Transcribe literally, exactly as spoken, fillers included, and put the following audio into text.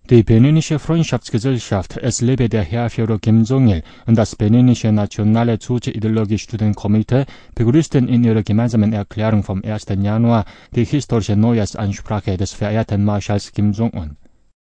Die Beninische Freundschaftsgesellschaft Es lebe der Heerführer Kim Jong-il und das Beninische Nationale Zuche-Ideologie-Studentenkomitee begrüßten in ihrer gemeinsamen Erklärung vom ersten Januar die historische Neujahrsansprache des verehrten Marschalls Kim Jong-un.